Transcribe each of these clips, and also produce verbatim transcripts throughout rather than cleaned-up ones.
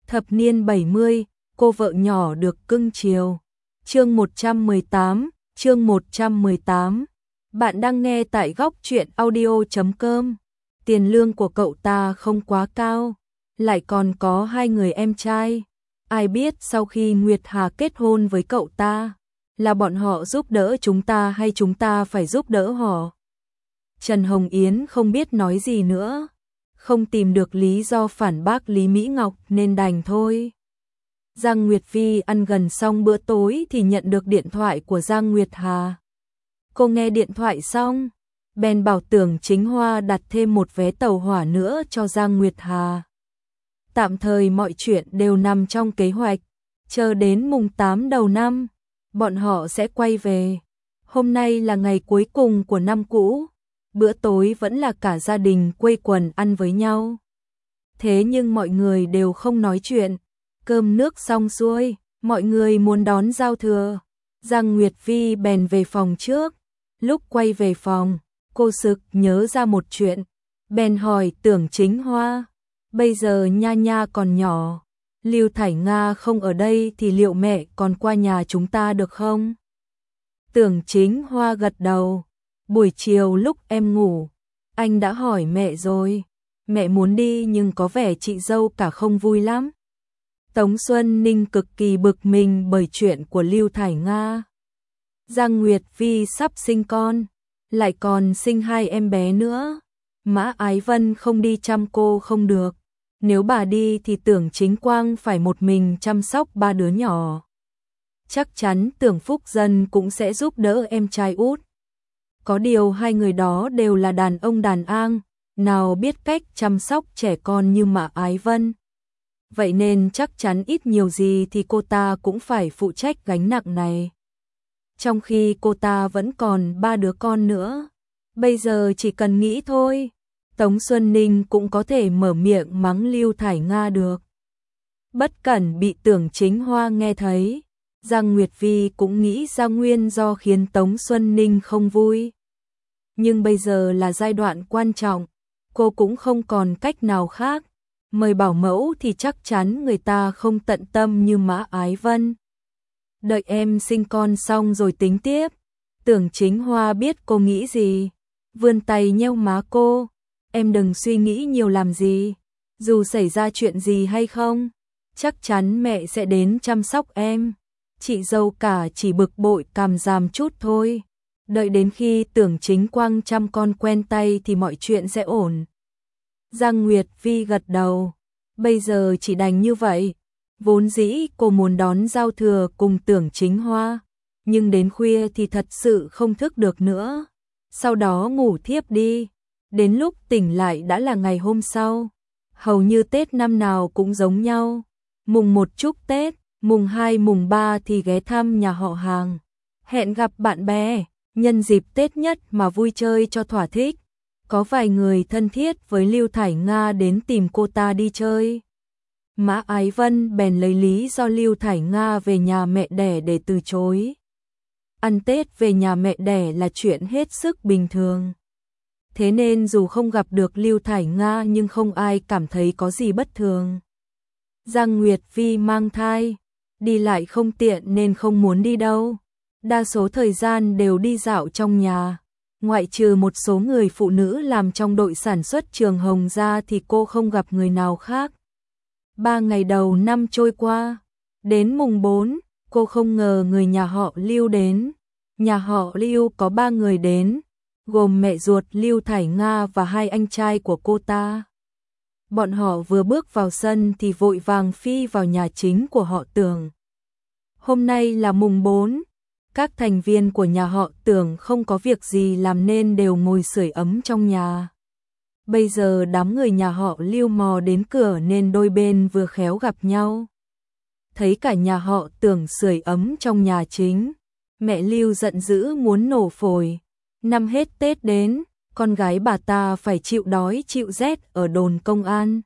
Thập niên bảy mươi, cô vợ nhỏ được cưng chiều. Chương một trăm mười tám, chương một trăm mười tám. Bạn đang nghe tại góc truyện audio chấm com. Tiền lương của cậu ta không quá cao, lại còn có hai người em trai. Ai biết sau khi Nguyệt Hà kết hôn với cậu ta, là bọn họ giúp đỡ chúng ta hay chúng ta phải giúp đỡ họ? Trần Hồng Yến không biết nói gì nữa, không tìm được lý do phản bác Lý Mỹ Ngọc nên đành thôi. Giang Nguyệt Vi ăn gần xong bữa tối thì nhận được điện thoại của Giang Nguyệt Hà. Cô nghe điện thoại xong, bèn bảo Tưởng Chính Hoa đặt thêm một vé tàu hỏa nữa cho Giang Nguyệt Hà. Tạm thời mọi chuyện đều nằm trong kế hoạch, chờ đến mùng tám đầu năm, bọn họ sẽ quay về. Hôm nay là ngày cuối cùng của năm cũ, bữa tối vẫn là cả gia đình quây quần ăn với nhau. Thế nhưng mọi người đều không nói chuyện, cơm nước xong xuôi, mọi người muốn đón giao thừa. Giang Nguyệt Vi bèn về phòng trước, lúc quay về phòng, cô sực nhớ ra một chuyện, bèn hỏi Tưởng Chính Hoa, bây giờ Nha Nha còn nhỏ, Lưu Thải Nga không ở đây thì liệu mẹ còn qua nhà chúng ta được không? Tưởng Chính Hoa gật đầu, buổi chiều lúc em ngủ, anh đã hỏi mẹ rồi, mẹ muốn đi nhưng có vẻ chị dâu cả không vui lắm. Tống Xuân Ninh cực kỳ bực mình bởi chuyện của Lưu Thải Nga. Giang Nguyệt Vi sắp sinh con, lại còn sinh hai em bé nữa. Mã Ái Vân không đi chăm cô không được. Nếu bà đi thì Tưởng Chính Quang phải một mình chăm sóc ba đứa nhỏ. Chắc chắn Tưởng Phúc Dân cũng sẽ giúp đỡ em trai út. Có điều hai người đó đều là đàn ông đàn ang, nào biết cách chăm sóc trẻ con như Mã Ái Vân. Vậy nên chắc chắn ít nhiều gì thì cô ta cũng phải phụ trách gánh nặng này. Trong khi cô ta vẫn còn ba đứa con nữa, bây giờ chỉ cần nghĩ thôi, Tống Xuân Ninh cũng có thể mở miệng mắng Lưu Thải Nga được. Bất cẩn bị Tưởng Chính Hoa nghe thấy, Giang Nguyệt Vi cũng nghĩ ra nguyên do khiến Tống Xuân Ninh không vui. Nhưng bây giờ là giai đoạn quan trọng, cô cũng không còn cách nào khác. Mời bảo mẫu thì chắc chắn người ta không tận tâm như Mã Ái Vân. Đợi em sinh con xong rồi tính tiếp. Tưởng Chính Hoa biết cô nghĩ gì, vươn tay nheo má cô. Em đừng suy nghĩ nhiều làm gì, dù xảy ra chuyện gì hay không, chắc chắn mẹ sẽ đến chăm sóc em. Chị dâu cả chỉ bực bội càm ràm chút thôi. Đợi đến khi Tưởng Chính Quang chăm con quen tay thì mọi chuyện sẽ ổn. Giang Nguyệt Vi gật đầu, bây giờ chỉ đành như vậy. Vốn dĩ cô muốn đón giao thừa cùng Tưởng Chính Hoa, nhưng đến khuya thì thật sự không thức được nữa. Sau đó ngủ thiếp đi, đến lúc tỉnh lại đã là ngày hôm sau. Hầu như Tết năm nào cũng giống nhau, mùng một chúc Tết, mùng hai mùng ba thì ghé thăm nhà họ hàng, hẹn gặp bạn bè, nhân dịp Tết nhất mà vui chơi cho thỏa thích. Có vài người thân thiết với Lưu Thải Nga đến tìm cô ta đi chơi. Mã Ái Vân bèn lấy lý do Lưu Thải Nga về nhà mẹ đẻ để từ chối. Ăn Tết về nhà mẹ đẻ là chuyện hết sức bình thường. Thế nên dù không gặp được Lưu Thải Nga nhưng không ai cảm thấy có gì bất thường. Giang Nguyệt Vi mang thai, đi lại không tiện nên không muốn đi đâu. Đa số thời gian đều đi dạo trong nhà. Ngoại trừ một số người phụ nữ làm trong đội sản xuất Trường Hồng ra thì cô không gặp người nào khác. Ba ngày đầu năm trôi qua, đến mùng bốn, cô không ngờ người nhà họ Lưu đến. Nhà họ Lưu có ba người đến, gồm mẹ ruột Lưu Thải Nga và hai anh trai của cô ta. Bọn họ vừa bước vào sân thì vội vàng phi vào nhà chính của họ Tưởng. Hôm nay là mùng bốn. Các thành viên của nhà họ Tưởng không có việc gì làm nên đều ngồi sưởi ấm trong nhà. Bây giờ đám người nhà họ Lưu mò đến cửa nên đôi bên vừa khéo gặp nhau. Thấy cả nhà họ Tưởng sưởi ấm trong nhà chính, mẹ Lưu giận dữ muốn nổ phổi. Năm hết Tết đến, con gái bà ta phải chịu đói chịu rét ở đồn công an.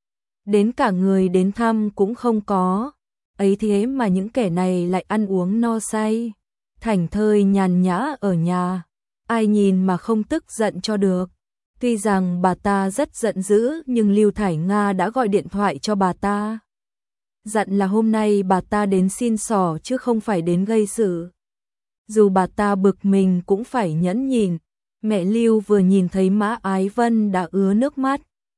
Đến cả người đến thăm cũng không có, ấy thế mà những kẻ này lại ăn uống no say, thảnh thơi nhàn nhã ở nhà, ai nhìn mà không tức giận cho được. Tuy rằng bà ta rất giận dữ nhưng Lưu Thải Nga đã gọi điện thoại cho bà ta. dặn là hôm nay bà ta đến xin xỏ chứ không phải đến gây sự. Dù bà ta bực mình cũng phải nhẫn nhịn. Mẹ Lưu vừa nhìn thấy Mã Ái Vân đã ứa nước mắt.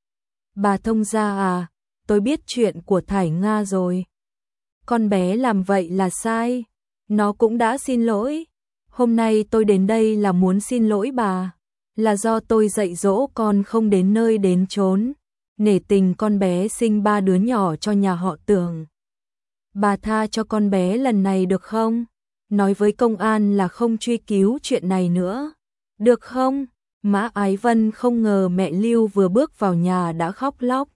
Bà thông gia à, tôi biết chuyện của Thải Nga rồi. Con bé làm vậy là sai. Nó cũng đã xin lỗi. Hôm nay tôi đến đây là muốn xin lỗi bà. Là do tôi dạy dỗ con không đến nơi đến chốn. Nể tình con bé sinh ba đứa nhỏ cho nhà họ Tưởng. Bà tha cho con bé lần này được không? Nói với công an là không truy cứu chuyện này nữa. Được không? Mã Ái Vân không ngờ mẹ Lưu vừa bước vào nhà đã khóc lóc.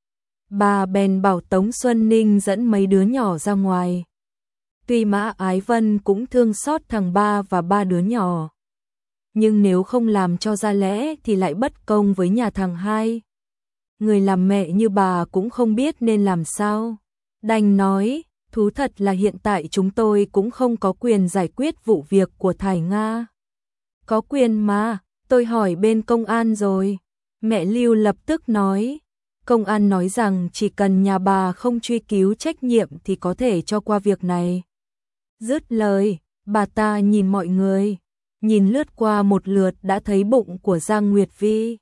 Bà bèn bảo Tống Xuân Ninh dẫn mấy đứa nhỏ ra ngoài. Tuy Mã Ái Vân cũng thương xót thằng ba và ba đứa nhỏ, nhưng nếu không làm cho ra lẽ thì lại bất công với nhà thằng hai. Người làm mẹ như bà cũng không biết nên làm sao. Đành nói, thú thật là hiện tại chúng tôi cũng không có quyền giải quyết vụ việc của Thải Nga. Có quyền mà, tôi hỏi bên công an rồi. Mẹ Lưu lập tức nói, công an nói rằng chỉ cần nhà bà không truy cứu trách nhiệm thì có thể cho qua việc này. Dứt lời, bà ta nhìn mọi người, nhìn lướt qua một lượt đã thấy bụng của Giang Nguyệt Vi.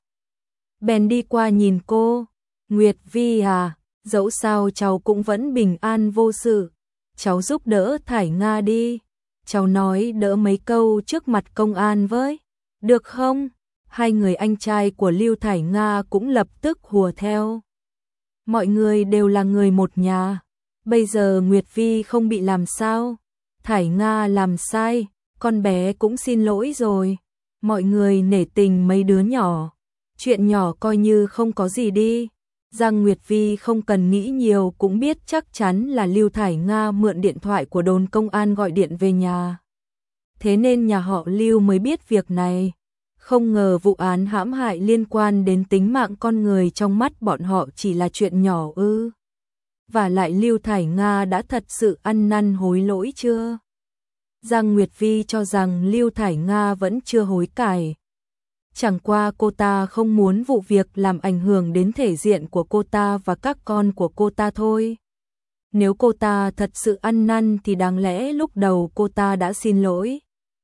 Bèn đi qua nhìn cô, Nguyệt Vi à, dẫu sao cháu cũng vẫn bình an vô sự. Cháu giúp đỡ Thải Nga đi. Cháu nói đỡ mấy câu trước mặt công an với. Được không? Hai người anh trai của Lưu Thải Nga cũng lập tức hùa theo. Mọi người đều là người một nhà. Bây giờ Nguyệt Vi không bị làm sao. Thải Nga làm sai, con bé cũng xin lỗi rồi. Mọi người nể tình mấy đứa nhỏ. Chuyện nhỏ coi như không có gì đi. Giang Nguyệt Vi không cần nghĩ nhiều cũng biết chắc chắn là Lưu Thải Nga mượn điện thoại của đồn công an gọi điện về nhà. Thế nên nhà họ Lưu mới biết việc này. Không ngờ vụ án hãm hại liên quan đến tính mạng con người trong mắt bọn họ chỉ là chuyện nhỏ ư. Và lại Lưu Thải Nga đã thật sự ăn năn hối lỗi chưa? Giang Nguyệt Vi cho rằng Lưu Thải Nga vẫn chưa hối cải. Chẳng qua cô ta không muốn vụ việc làm ảnh hưởng đến thể diện của cô ta và các con của cô ta thôi. Nếu cô ta thật sự ăn năn thì đáng lẽ lúc đầu cô ta đã xin lỗi.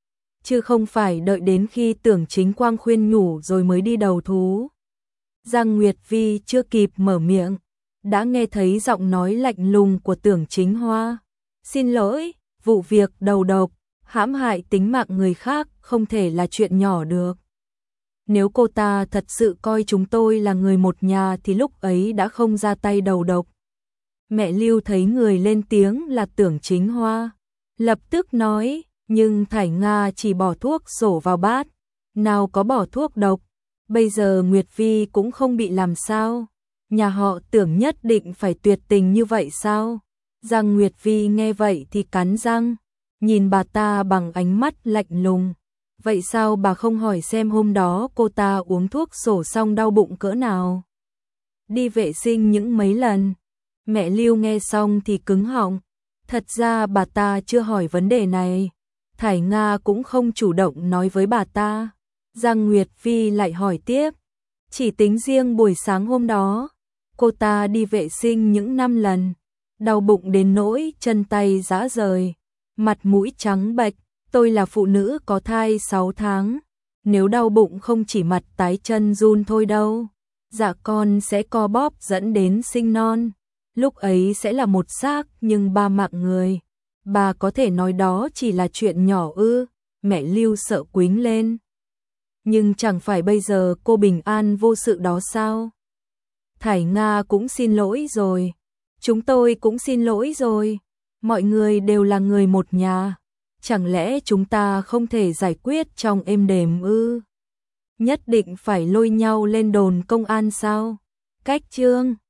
Chứ không phải đợi đến khi Tưởng Chính Quang khuyên nhủ rồi mới đi đầu thú. Giang Nguyệt Vi chưa kịp mở miệng, đã nghe thấy giọng nói lạnh lùng của Tưởng Chính Hoa. Xin lỗi, vụ việc đầu độc, hãm hại tính mạng người khác không thể là chuyện nhỏ được. Nếu cô ta thật sự coi chúng tôi là người một nhà thì lúc ấy đã không ra tay đầu độc. Mẹ Lưu thấy người lên tiếng là Tưởng Chính Hoa, lập tức nói, nhưng Thải Nga chỉ bỏ thuốc sổ vào bát, nào có bỏ thuốc độc. Bây giờ Nguyệt Vi cũng không bị làm sao. Nhà họ Tưởng nhất định phải tuyệt tình như vậy sao? Giang Nguyệt Vi nghe vậy thì cắn răng, nhìn bà ta bằng ánh mắt lạnh lùng. Vậy sao bà không hỏi xem hôm đó cô ta uống thuốc sổ xong đau bụng cỡ nào? Đi vệ sinh những mấy lần? Mẹ Lưu nghe xong thì cứng họng. Thật ra bà ta chưa hỏi vấn đề này. Thải Nga cũng không chủ động nói với bà ta. Giang Nguyệt Vi lại hỏi tiếp. Chỉ tính riêng buổi sáng hôm đó, cô ta đi vệ sinh những năm lần. Đau bụng đến nỗi chân tay rã rời, mặt mũi trắng bệch. Tôi là phụ nữ có thai sáu tháng. Nếu đau bụng không chỉ mặt tái chân run thôi đâu. Dạ con sẽ co bóp dẫn đến sinh non. Lúc ấy sẽ là một xác nhưng ba mạng người. Bà có thể nói đó chỉ là chuyện nhỏ ư? Mẹ Lưu sợ quýnh lên. Nhưng chẳng phải bây giờ cô bình an vô sự đó sao? Thải Nga cũng xin lỗi rồi. Chúng tôi cũng xin lỗi rồi. Mọi người đều là người một nhà. Chẳng lẽ chúng ta không thể giải quyết trong êm đềm ư? Nhất định phải lôi nhau lên đồn công an sao? Cách chương